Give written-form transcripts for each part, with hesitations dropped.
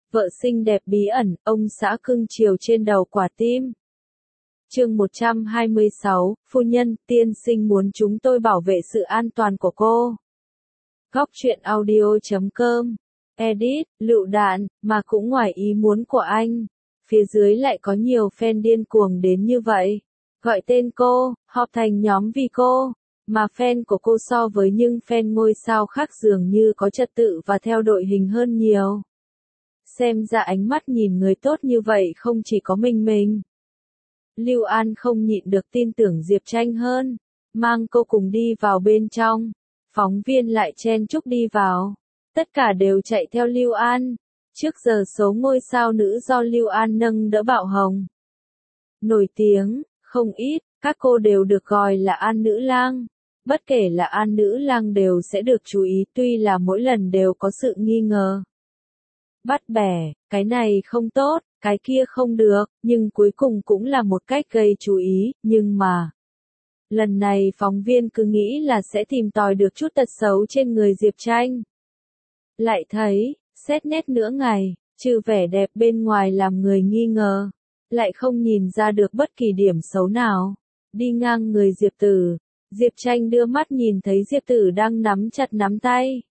Vợ xinh đẹp bí ẩn, ông xã cưng chiều trên đầu quả tim. Chương 126, phu nhân, tiên sinh muốn chúng tôi bảo vệ sự an toàn của cô. Góc truyện audio.com. Edit, lựu đạn, mà cũng ngoài ý muốn của anh. Phía dưới lại có nhiều fan điên cuồng đến như vậy. Gọi tên cô, họp thành nhóm vì cô. Mà fan của cô so với những fan ngôi sao khác dường như có trật tự và theo đội hình hơn nhiều. Xem ra ánh mắt nhìn người tốt như vậy không chỉ có mình. Lưu An không nhịn được tin tưởng Diệp Tranh hơn, mang cô cùng đi vào bên trong. Phóng viên lại chen chúc đi vào. Tất cả đều chạy theo Lưu An. Trước giờ số ngôi sao nữ do Lưu An nâng đỡ bạo hồng. Nổi tiếng, không ít, các cô đều được gọi là An nữ lang. Bất kể là An nữ lang đều sẽ được chú ý, tuy là mỗi lần đều có sự nghi ngờ. Bắt bẻ, cái này không tốt, cái kia không được, nhưng cuối cùng cũng là một cách gây chú ý, nhưng mà lần này phóng viên cứ nghĩ là sẽ tìm tòi được chút tật xấu trên người Diệp Tranh. Lại thấy, xét nét nửa ngày, trừ vẻ đẹp bên ngoài làm người nghi ngờ, lại không nhìn ra được bất kỳ điểm xấu nào. Đi ngang người Diệp Tử, Diệp Tranh đưa mắt nhìn thấy Diệp Tử đang nắm chặt nắm tay.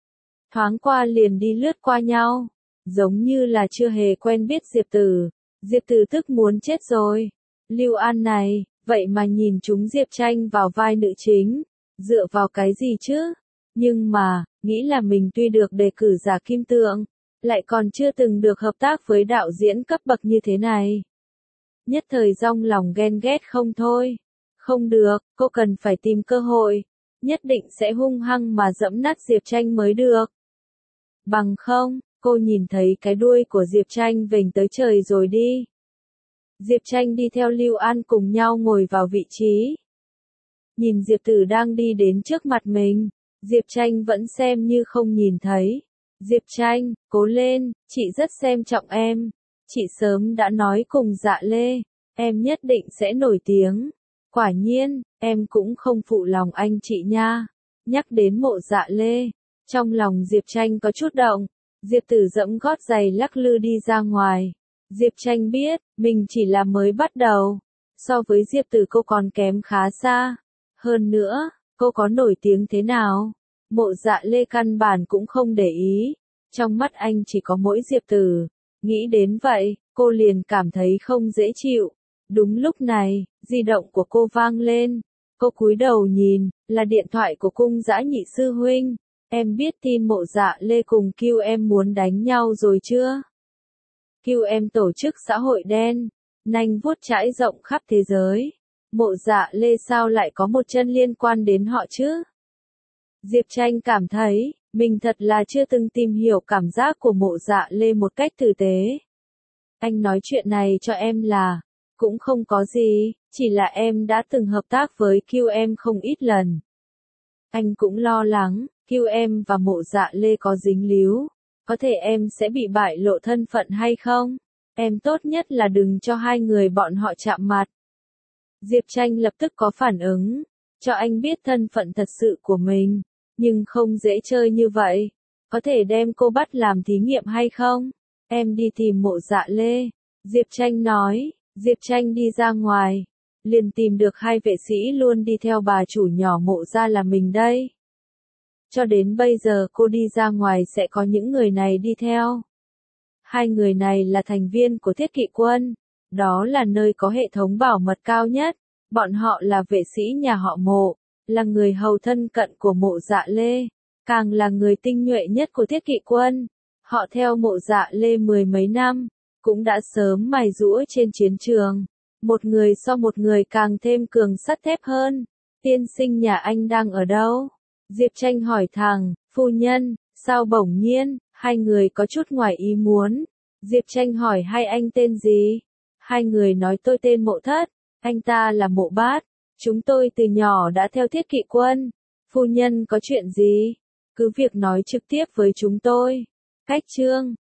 Thoáng qua liền đi lướt qua nhau, giống như là chưa hề quen biết Diệp Tử. Diệp Tử tức muốn chết rồi. Lưu An này, vậy mà nhìn chúng Diệp Tranh vào vai nữ chính, dựa vào cái gì chứ? Nhưng mà, nghĩ là mình tuy được đề cử giả kim tượng, lại còn chưa từng được hợp tác với đạo diễn cấp bậc như thế này. Nhất thời dong lòng ghen ghét không thôi. Không được, cô cần phải tìm cơ hội, nhất định sẽ hung hăng mà dẫm nát Diệp Tranh mới được. Bằng không, cô nhìn thấy cái đuôi của Diệp Tranh vểnh tới trời rồi đi. Diệp Tranh đi theo Lưu An cùng nhau ngồi vào vị trí. Nhìn Diệp Tử đang đi đến trước mặt mình, Diệp Tranh vẫn xem như không nhìn thấy. Diệp Tranh, cố lên, chị rất xem trọng em. Chị sớm đã nói cùng Dạ Lê, em nhất định sẽ nổi tiếng. Quả nhiên, em cũng không phụ lòng anh chị nha. Nhắc đến Mộ Dạ Lê, trong lòng Diệp Tranh có chút động. Diệp Tử giẫm gót giày lắc lư đi ra ngoài. Diệp Tranh biết, mình chỉ là mới bắt đầu. So với Diệp Tử cô còn kém khá xa. Hơn nữa, cô có nổi tiếng thế nào? Mộ Dạ Lê căn bản cũng không để ý. Trong mắt anh chỉ có mỗi Diệp Tử. Nghĩ đến vậy, cô liền cảm thấy không dễ chịu. Đúng lúc này, di động của cô vang lên. Cô cúi đầu nhìn, là điện thoại của Cung Dã Nhị sư huynh. Em biết tin Mộ Dạ Lê cùng QM muốn đánh nhau rồi chưa? QM tổ chức xã hội đen, nanh vuốt trải rộng khắp thế giới. Mộ Dạ Lê sao lại có một chân liên quan đến họ chứ? Diệp Tranh cảm thấy, mình thật là chưa từng tìm hiểu cảm giác của Mộ Dạ Lê một cách tử tế. Anh nói chuyện này cho em là, cũng không có gì, chỉ là em đã từng hợp tác với QM không ít lần. Anh cũng lo lắng, QM và Mộ Dạ Lê có dính líu, có thể em sẽ bị bại lộ thân phận hay không? Em tốt nhất là đừng cho hai người bọn họ chạm mặt. Diệp Tranh lập tức có phản ứng, cho anh biết thân phận thật sự của mình, nhưng không dễ chơi như vậy. Có thể đem cô bắt làm thí nghiệm hay không? Em đi tìm Mộ Dạ Lê. Diệp Tranh nói. Diệp Tranh đi ra ngoài, liền tìm được hai vệ sĩ luôn đi theo bà chủ nhỏ Mộ gia là mình đây. Cho đến bây giờ cô đi ra ngoài sẽ có những người này đi theo. Hai người này là thành viên của Thiết Kỵ Quân, đó là nơi có hệ thống bảo mật cao nhất. Bọn họ là vệ sĩ nhà họ Mộ, là người hầu thân cận của Mộ Dạ Lê, càng là người tinh nhuệ nhất của Thiết Kỵ Quân. Họ theo Mộ Dạ Lê mười mấy năm, cũng đã sớm mài giũa trên chiến trường. Một người so một người càng thêm cường sắt thép hơn. Tiên sinh nhà anh đang ở đâu? Diệp Tranh hỏi thẳng, phu nhân, sao bỗng nhiên, hai người có chút ngoài ý muốn. Diệp Tranh hỏi hai anh tên gì? Hai người nói tôi tên Mộ Thất, anh ta là Mộ Bát. Chúng tôi từ nhỏ đã theo Thiết Kỵ Quân. Phu nhân có chuyện gì? Cứ việc nói trực tiếp với chúng tôi. Cách chương